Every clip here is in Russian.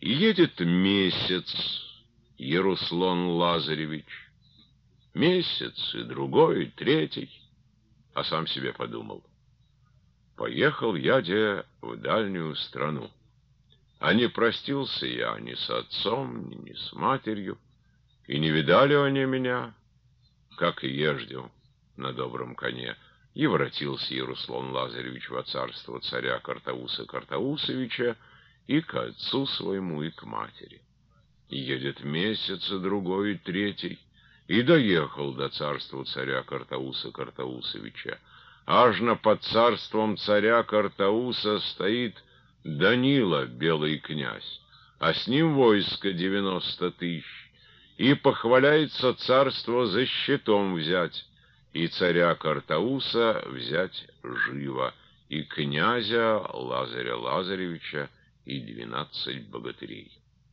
Едет месяц Яруслан Лазаревич. Месяц, и другой, и третий. А сам себе подумал: поехал я в дальнюю страну. А не простился я ни с отцом, ни с матерью, и не видали они меня, как и еждю на добром коне. И воротился Яруслан Лазаревич во царство царя Картауса Картаусовича и к отцу своему, и к матери. И едет месяц, и другой, и третий, и доехал до царства царя Картауса Картаусовича. Аж под царством царя Картауса стоит Данила, белый князь, а с ним войско 90 000, и похваляется царство за щитом взять, и царя Картауса взять живо, и князя Лазаря Лазаревича, и 12 богатырей.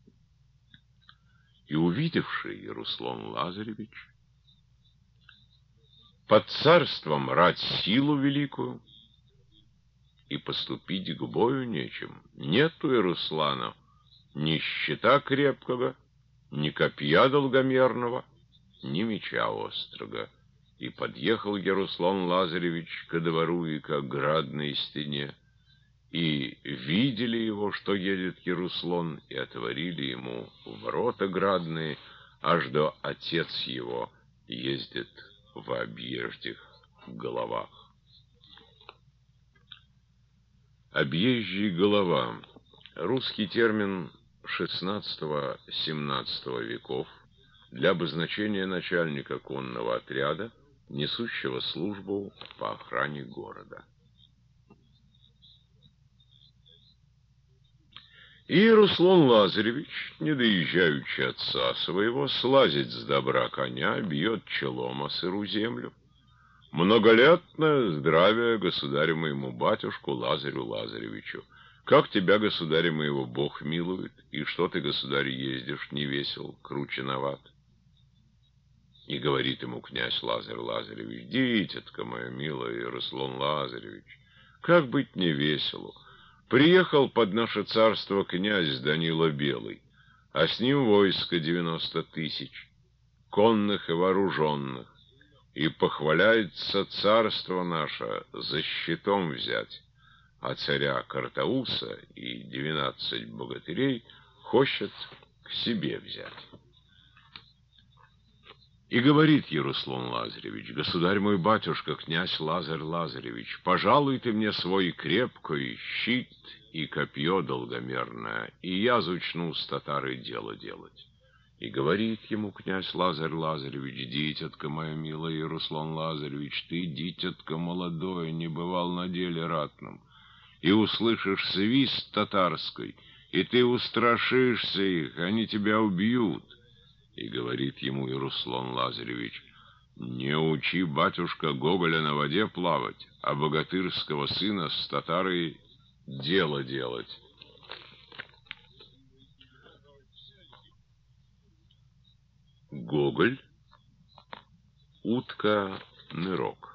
И увидевший Яруслан Лазаревич под царством рать силу великую, и поступить к бою нечем. Нет у Яруслана ни щита крепкого, ни копья долгомерного, ни меча острого. И подъехал Яруслан Лазаревич ко двору и к градной стене, и видели его, что едет Яруслан, и отворили ему ворота градные, аж до отец его ездит в объездих головах. Объезжий голова — русский термин XVI-XVII веков для обозначения начальника конного отряда, несущего службу по охране города. И Яруслан Лазаревич, не доезжаючи отца своего, слазит с добра коня, бьет челом о сыру землю. Многолетное здравие государю моему батюшку Лазарю Лазаревичу. Как тебя, государя моего, Бог милует, и что ты, государь, ездишь не весел, крученоват? И говорит ему князь Лазарь Лазаревич: дитятка моя милая, Яруслан Лазаревич, как быть не веселу? Приехал под наше царство князь Данила Белый, а с ним войско 90 000, конных и вооруженных, и похваляется царство наше за щитом взять, а царя Картауса и 12 богатырей хочет к себе взять. И говорит Яруслан Лазаревич: государь мой батюшка, князь Лазарь Лазаревич, пожалуй ты мне свой крепкий щит и копье долгомерное, и я зучну с татары дело делать. И говорит ему князь Лазарь Лазаревич: дитятка моя милая, Яруслан Лазаревич, ты, дитятка молодое, не бывал на деле ратном, и услышишь свист татарской, и ты устрашишься их, они тебя убьют. И говорит ему Яруслан Лазаревич: не учи, батюшка, Гоголя на воде плавать, а богатырского сына с татарой дело делать. Гоголь, утка, нырок.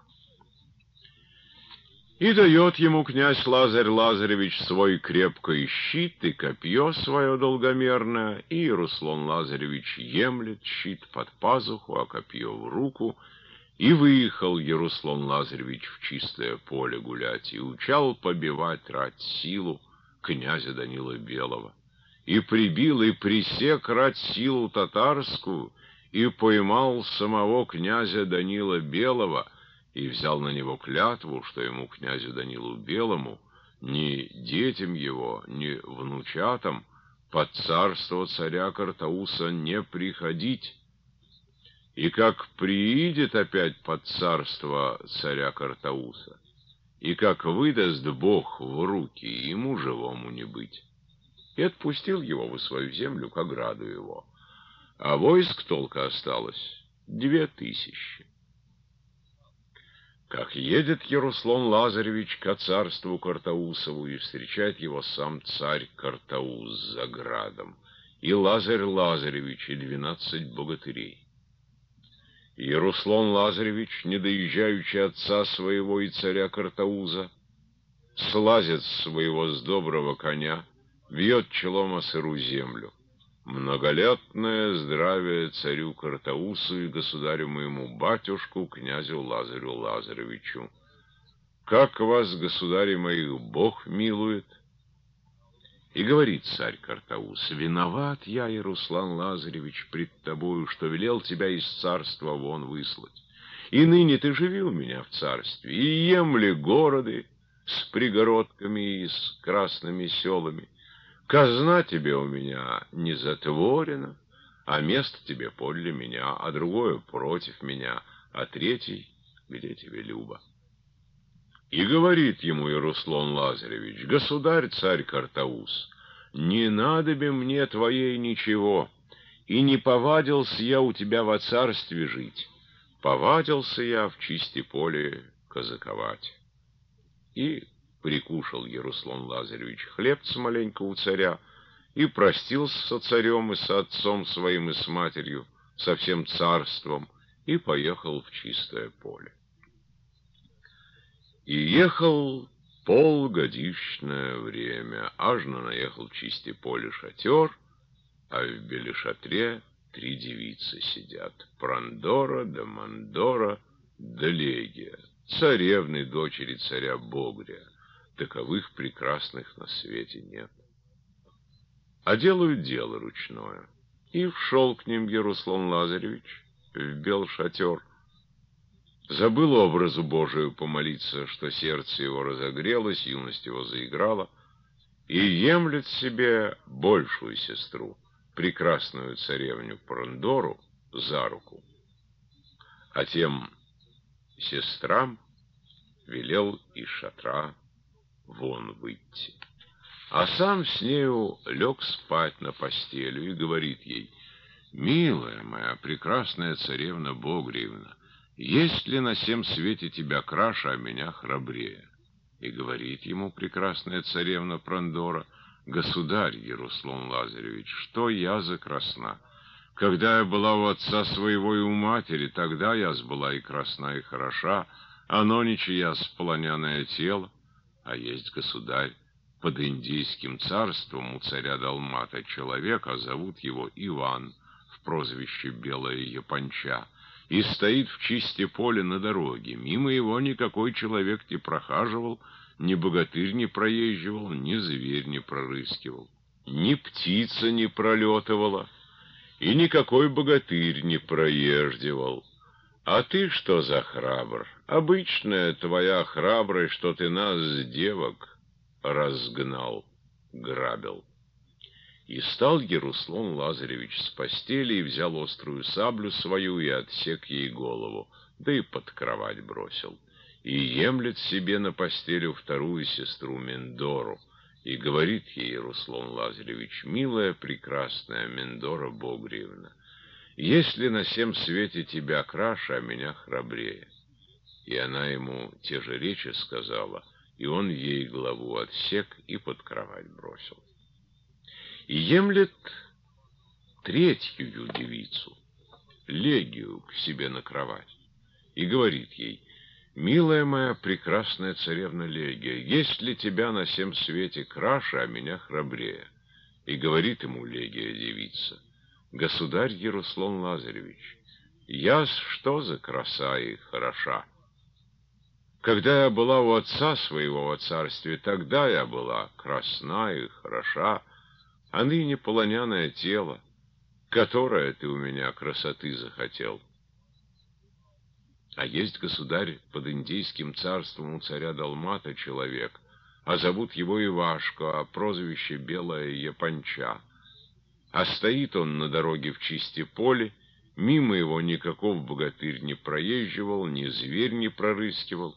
И дает ему князь Лазарь Лазаревич свой крепкий щит и копье свое долгомерное, и Яруслан Лазаревич емлет щит под пазуху, а копье в руку, и выехал Яруслан Лазаревич в чистое поле гулять, и учал побивать рать силу князя Данила Белого, и прибил и пресек рать силу татарскую, и поймал самого князя Данила Белого, и взял на него клятву, что ему, князю Данилу Белому, ни детям его, ни внучатам под царство царя Картауса не приходить. И как приидет опять под царство царя Картауса, и как выдаст Бог в руки, ему живому не быть. И отпустил его в свою землю к ограду его. А войск только осталось 2000. Как едет Яруслан Лазаревич ко царству Картаусову, и встречает его сам царь Картаус за градом, и Лазарь Лазаревич, и 12 богатырей. И Яруслан Лазаревич, не доезжаючи отца своего и царя Картауза, слазит с своего с доброго коня, бьет челом о сыру землю. Многолетное здравие царю Картаусу и государю моему батюшку, князю Лазарю Лазаревичу. Как вас, государи моих, Бог милует? И говорит царь Картаус: виноват я, Яруслан Лазаревич, пред тобою, что велел тебя из царства вон выслать. И ныне ты живи у меня в царстве, и емли городы с пригородками и с красными селами. Казна тебе у меня не затворена, а место тебе подле меня, а другое против меня, а третий где тебе любо. И говорит ему Яруслан Лазаревич: государь царь Картаус, не надобе мне твоей ничего, и не повадился я у тебя во царстве жить, повадился я в чисти поле казаковать. И прикушал Яруслан Лазаревич хлебца маленько у царя, и простился со царем и со отцом своим и с матерью, со всем царством, и поехал в чистое поле. И ехал полгодичное время, ажно наехал в чисте поле шатер, а в белешатре 3 девицы сидят: Прандора да Мандора да Легия, царевны дочери царя Богрия. Таковых прекрасных на свете нет. А делают дело ручное. И вшел к ним Яруслан Лазаревич в бел шатер. Забыл образу Божию помолиться, что сердце его разогрелось, юность его заиграла, и емлет себе большую сестру, прекрасную царевню Прандору, за руку, а тем сестрам велел из шатра вон выйти. А сам с нею лег спать на постелю и говорит ей: «Милая моя, прекрасная царевна Богриевна, есть ли на сем свете тебя краше, а меня храбрее?» И говорит ему прекрасная царевна Прандора: «Государь Яруслан Лазаревич, что я за красна? Когда я была у отца своего и у матери, тогда я была и красна, и хороша, а нонече я сполоняное тело, а есть, государь, под индийским царством у царя Далмата человека, зовут его Иван, в прозвище Белая Японча, и стоит в чисте поле на дороге. Мимо его никакой человек не прохаживал, ни богатырь не проезживал, ни зверь не прорыскивал, ни птица не пролетывала, и никакой богатырь не проезживал. А ты что за храбр? Обычная твоя храбрость, что ты нас, девок, разгнал, грабил». И стал Яруслан Лазаревич с постели и взял острую саблю свою и отсек ей голову, да и под кровать бросил. И емлет себе на постелю вторую сестру Мендору, и говорит ей Яруслан Лазаревич: «Милая, прекрасная Мендора Богриевна, есть ли на сем свете тебя краше, а меня храбрее?» И она ему те же речи сказала, и он ей голову отсек и под кровать бросил. И емлет третью девицу, Легию, к себе на кровать, и говорит ей: «Милая моя, прекрасная царевна Легия, есть ли тебя на сем свете краше, а меня храбрее?» И говорит ему Легия девица: «Государь Яруслан Лазаревич, я что за краса и хороша? Когда я была у отца своего во царстве, тогда я была красна и хороша, а ныне полоняное тело, которое ты у меня красоты захотел. А есть, государь, под индийским царством у царя Далмата человек, а зовут его Ивашко, а прозвище Белая Японча. А стоит он на дороге в чисте поле, мимо его никаков богатырь не проезживал, ни зверь не прорыскивал,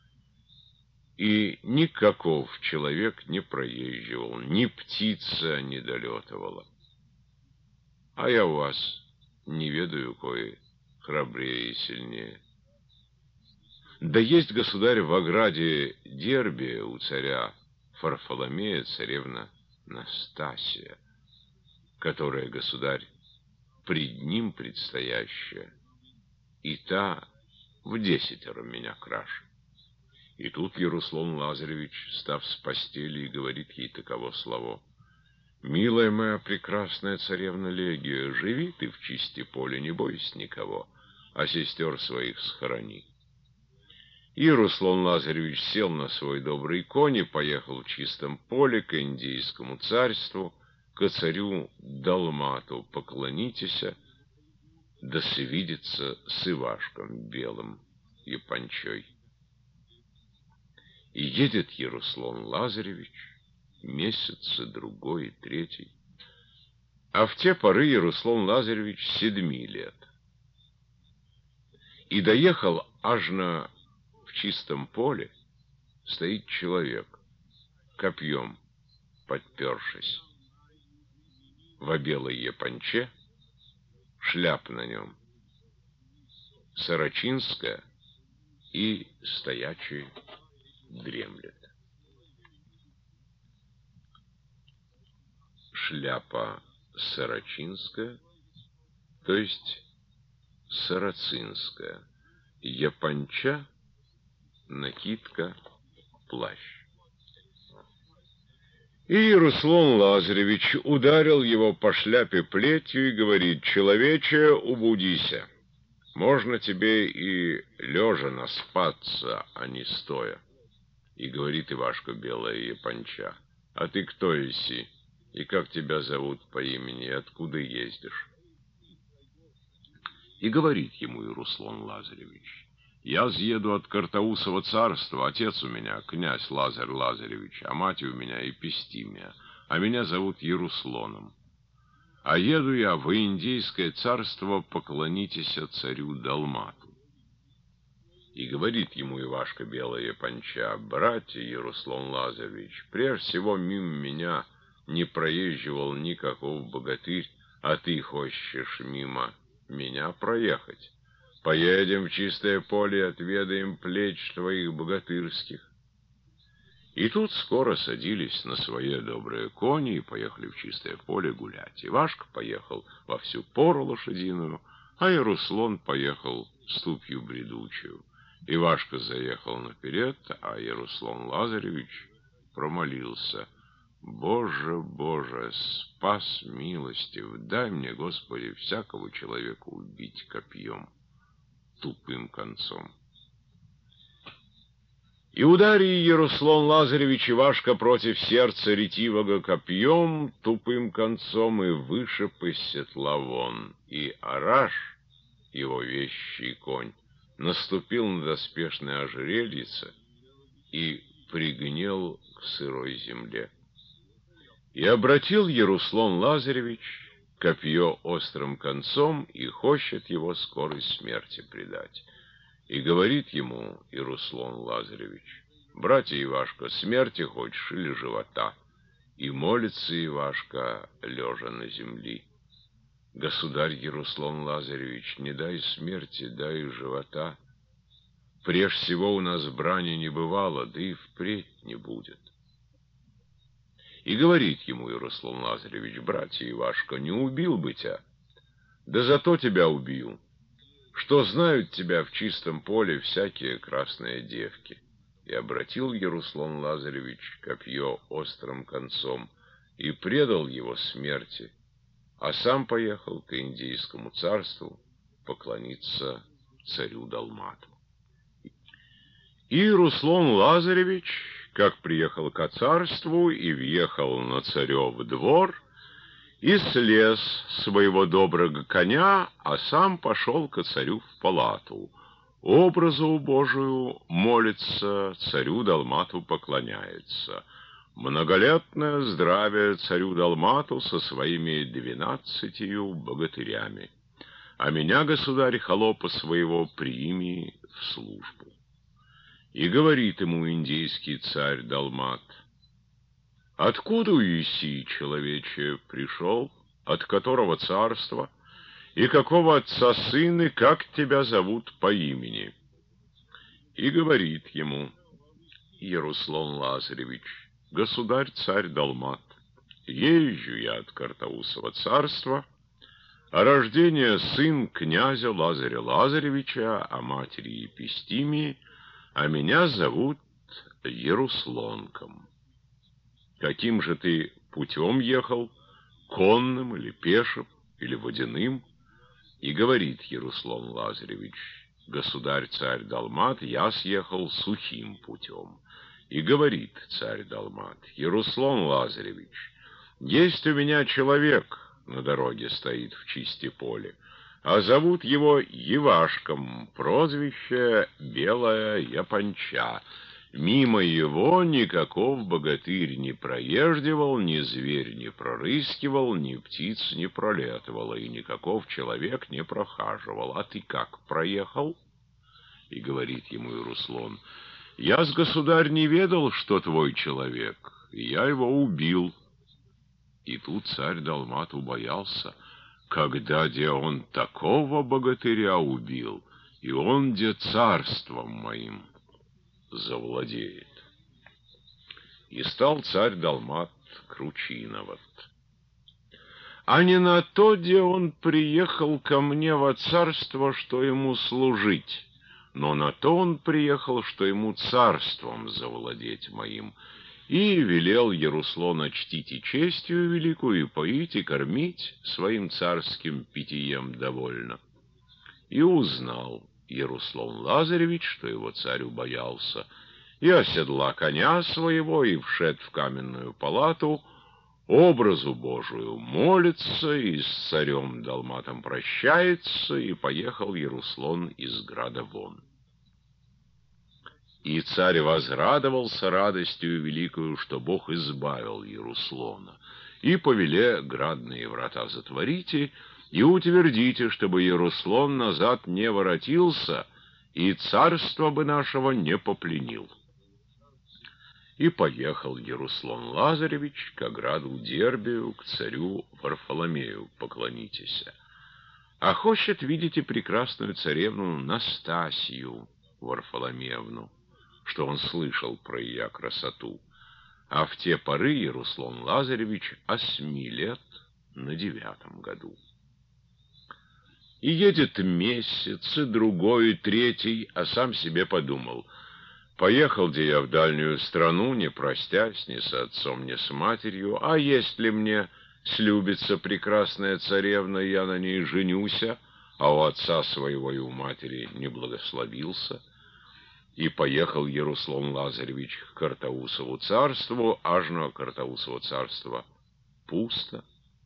и никаков человек не проезживал, ни птица не долетывала. А я у вас не ведаю кое храбрее и сильнее. Да есть, государь, в ограде Дербия у царя Фарфоломея царевна Настасия, которая, государь, пред ним предстоящая, и та в 10 меня краше». И тут Яруслан Лазаревич, став с постели, и говорит ей таково слово: «Милая моя прекрасная царевна Легия, живи ты в чисте поле, не бойся никого, а сестер своих схорони». И Руслан Лазаревич сел на свой добрый конь и поехал в чистом поле к Индийскому царству, к царю Далмату поклонитеся, да свидится с Ивашком белым Япончой. И едет Яруслан Лазаревич месяц и другой, и третий. А в те поры Яруслан Лазаревич 7 лет. И доехал аж в чистом поле, стоит человек, копьем подпершись, во белой японче, шляпа на нем сорочинская, и стоячий дремлет. Шляпа сорочинская, то есть сарацинская, японча, накидка, плащ. И Руслан Лазаревич ударил его по шляпе плетью и говорит: «Человече, убудися, можно тебе и лежа наспаться, а не стоя». И говорит Ивашка белая японча: «А ты кто еси? И как тебя зовут по имени, и откуда ездишь?» И говорит ему и Руслан Лазаревич: «Я съеду от Картаусова царства, отец у меня князь Лазарь Лазаревич, а мать у меня Епистимия, а меня зовут Яруслоном. А еду я в Индийское царство, поклонитесь царю Далмату». И говорит ему Ивашка белая японча: «Братья Яруслан Лазаревич, прежде всего мимо меня не проезживал никакого богатырь, а ты хочешь мимо меня проехать. Поедем в чистое поле и отведаем плеч твоих богатырских». И тут скоро садились на свои добрые кони и поехали в чистое поле гулять. Ивашка поехал во всю пору лошадиную, а Яруслан поехал ступью бредучую. Ивашка заехал наперед, а Яруслан Лазаревич промолился: «Боже, Боже, спас милостив, дай мне, Господи, всякого человека убить копьем, тупым концом». И удари Яруслан Лазаревич Ивашка против сердца ретивого копьем, тупым концом, и вышиб из седла вон. И Араш, его вещий конь, наступил на доспешное ожерельице и пригнел к сырой земле. И обратил Яруслан Лазаревич копье острым концом и хочет его скорой смерти предать. И говорит ему Яруслан Лазаревич: «Братья Ивашка, смерти хочешь или живота?» И молится Ивашка, лежа на земли: «Государь Яруслан Лазаревич, не дай смерти, дай живота. Прежде всего у нас брани не бывало, да и впредь не будет». И говорит ему Яруслан Лазаревич: «Братья Ивашка, не убил бы тебя, да зато тебя убью, что знают тебя в чистом поле всякие красные девки». И обратил Яруслан Лазаревич копье острым концом и предал его смерти, а сам поехал к Индийскому царству поклониться царю Далмату. И Руслан Лазаревич, как приехал ко царству и въехал на царев двор, и слез с своего доброго коня, а сам пошел ко царю в палату. Образу Божию молится, царю Далмату поклоняется. Многолетное здравие царю Далмату со своими 12 богатырями. А меня, государь, холопа своего, прими в службу. И говорит ему индийский царь Далмат: «Откуда еси, человече, пришел, от которого царства, и какого отца сын, и как тебя зовут по имени?» И говорит ему Яруслан Лазаревич: «Государь-царь Далмат, езжу я от Картаусова царства, а рождение сын князя Лазаря Лазаревича, а матери Епистимии, а меня зовут Яруслонком. Каким же ты путем ехал, конным или пешим, или водяным. И говорит Яруслан Лазаревич: государь-царь Далмат, я съехал сухим путем. И говорит царь Далмат: Яруслан Лазаревич, есть у меня человек на дороге стоит в чисте поле, а зовут его Евашком, прозвище Белая Японча. Мимо его никаков богатырь не проезживал, ни зверь не прорыскивал, ни птиц не пролетывало, и никаков человек не прохаживал. А ты как проехал? И говорит ему Яруслан: я, государь, не ведал, что твой человек, и я его убил. И тут царь Далмат убоялся, когда де он такого богатыря убил, и он де царством моим завладеет. И стал царь Далмат кручиноват. А не на то, где он приехал ко мне во царство, что ему служить, но на то он приехал, что ему царством завладеть моим. И велел Яруслана чтить и честью великую, и поить, и кормить своим царским питьем довольно. И узнал Яруслан Лазаревич, что его царь убоялся, и оседла коня своего, и вшед в каменную палату, образу Божию молится, и с царем Далматом прощается, и поехал Яруслан из града вон. И царь возрадовался радостью великою, что Бог избавил Яруслана, и повеле градные врата затворите, и утвердите, чтобы Яруслан назад не воротился, и царство бы нашего не попленил. И поехал Яруслан Лазаревич к граду Дербию, к царю Варфоломею поклонитеся. А хочет, видите, прекрасную царевну Настасью Варфоломеевну, что он слышал про ее красоту. А в те поры Яруслан Лазаревич 8 лет на 9 году. И едет месяц, и другой, и третий, а сам себе подумал: поехал-де я в дальнюю страну, не простясь ни с отцом, ни с матерью, а если мне слюбится прекрасная царевна, я на ней женюся, а у отца своего и у матери не благословился. И поехал Яруслан Лазаревич к Картаусову царству, аж на Картаусово царство пусто,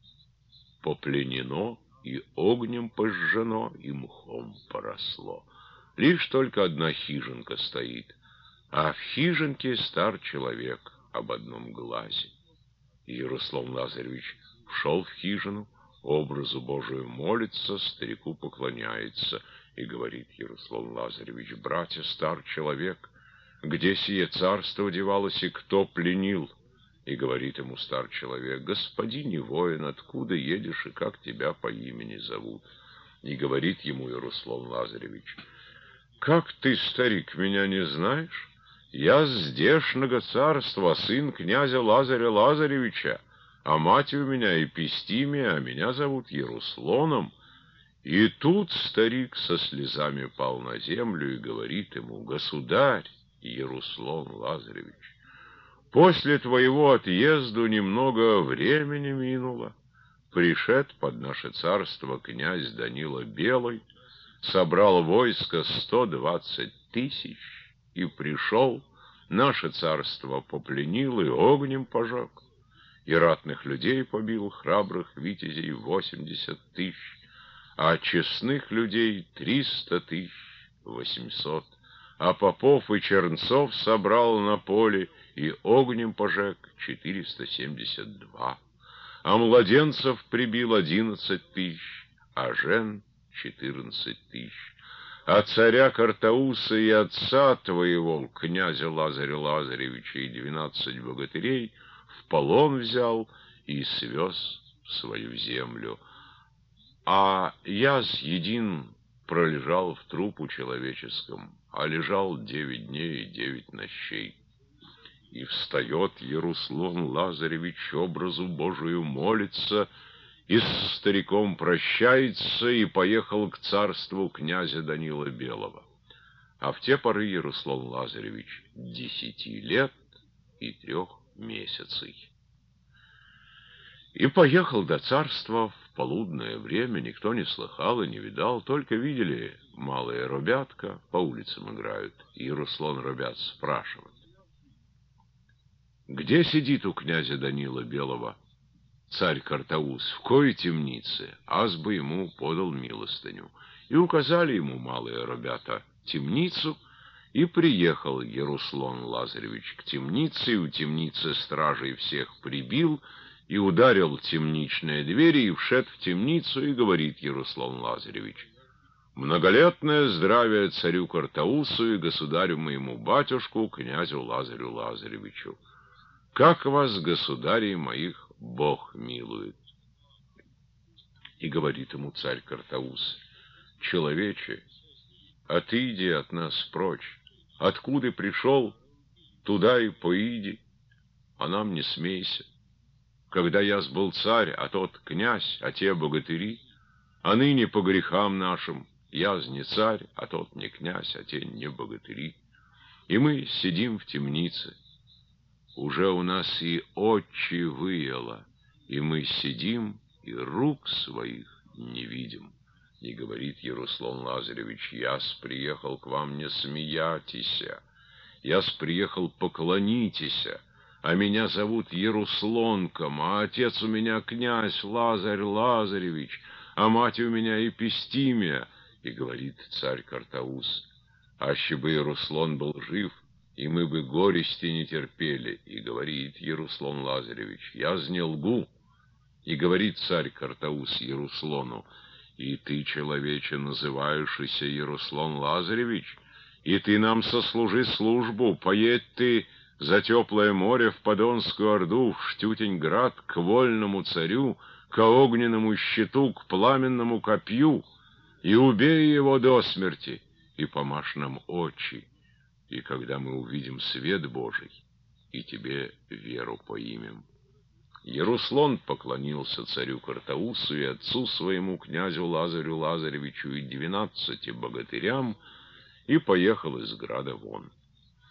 попленено, и огнем пожжено, и мхом поросло. Лишь только одна хижинка стоит, а в хижинке стар человек об одном глазе. И Яруслан Лазаревич вшел в хижину, образу Божию молится, старику поклоняется, и говорит Яруслан Лазаревич: братья, стар человек, где сие царство девалось и кто пленил? И говорит ему стар человек: господине воин, откуда едешь и как тебя по имени зовут? И говорит ему Яруслан Лазаревич: как ты, старик, меня не знаешь? Я здешнего царства, сын князя Лазаря Лазаревича, а мать у меня Епистимия, а меня зовут Ярусланом. И тут старик со слезами пал на землю и говорит ему: государь Яруслан Лазаревич, после твоего отъезду немного времени минуло. Пришед под наше царство князь Данила Белый, собрал войско 120 000 и пришел, наше царство попленил и огнем пожег, и ратных людей побил, храбрых витязей 80 000, а честных людей 300 800, а попов и чернцов собрал на поле и огнем пожег 472, а младенцев прибил 11 000, а жен 14 000, а царя Картауса и отца твоего, князя Лазаря Лазаревича, и 12 богатырей в полон взял и свез в свою землю. А я един пролежал в трупу человеческом, а лежал 9 дней и 9 ночей. И встает Яруслан Лазаревич, образу Божию молится, и с стариком прощается, и поехал к царству князя Данила Белого. А в те поры Яруслан Лазаревич 10 лет и 3 месяцей. И поехал до царства в полудное время. Никто не слыхал и не видал, только видели малые робятка по улицам играют. И Руслан робят спрашивает: где сидит у князя Данила Белого царь Картаус, в коей темнице? Аз бы ему подал милостыню. И указали ему малые ребята темницу, и приехал Яруслан Лазаревич к темнице, и у темницы стражей всех прибил, и ударил темничные двери, и вшед в темницу, и говорит Яруслан Лазаревич: многолетное здравие царю Картаусу и государю моему батюшку, князю Лазарю Лазаревичу. Как вас, государей моих, Бог милует. И говорит ему царь Картаус: человече, отыди от нас прочь, откуда пришел, туда и поиди, а нам не смейся. Когда я был царь, а тот князь, а те богатыри, а ныне по грехам нашим я не царь, а тот не князь, а те не богатыри. И мы сидим в темнице. Уже у нас и очи выело, и мы сидим, и рук своих не видим. И говорит Яруслан Лазаревич: я-с приехал к вам не смеятися, я-с приехал поклонитеся, а меня зовут Яруслонком, а отец у меня князь Лазарь Лазаревич, а мать у меня Епистимия. И говорит царь Картаус: аще бы Яруслан был жив, и мы бы горести не терпели. И говорит Яруслан Лазаревич: я не лгу. И говорит царь Картаус Яруслану: и ты, человече, называешься Яруслан Лазаревич, и ты нам сослужи службу, поедь ты за теплое море в Подонскую Орду, в Штютень-град, к вольному царю, к огненному щиту, к пламенному копью, и убей его до смерти, и помажь нам очи. И когда мы увидим свет Божий, и тебе веру поимем. Яруслан поклонился царю Картаусу и отцу своему, князю Лазарю Лазаревичу, и 12 богатырям, и поехал из града вон.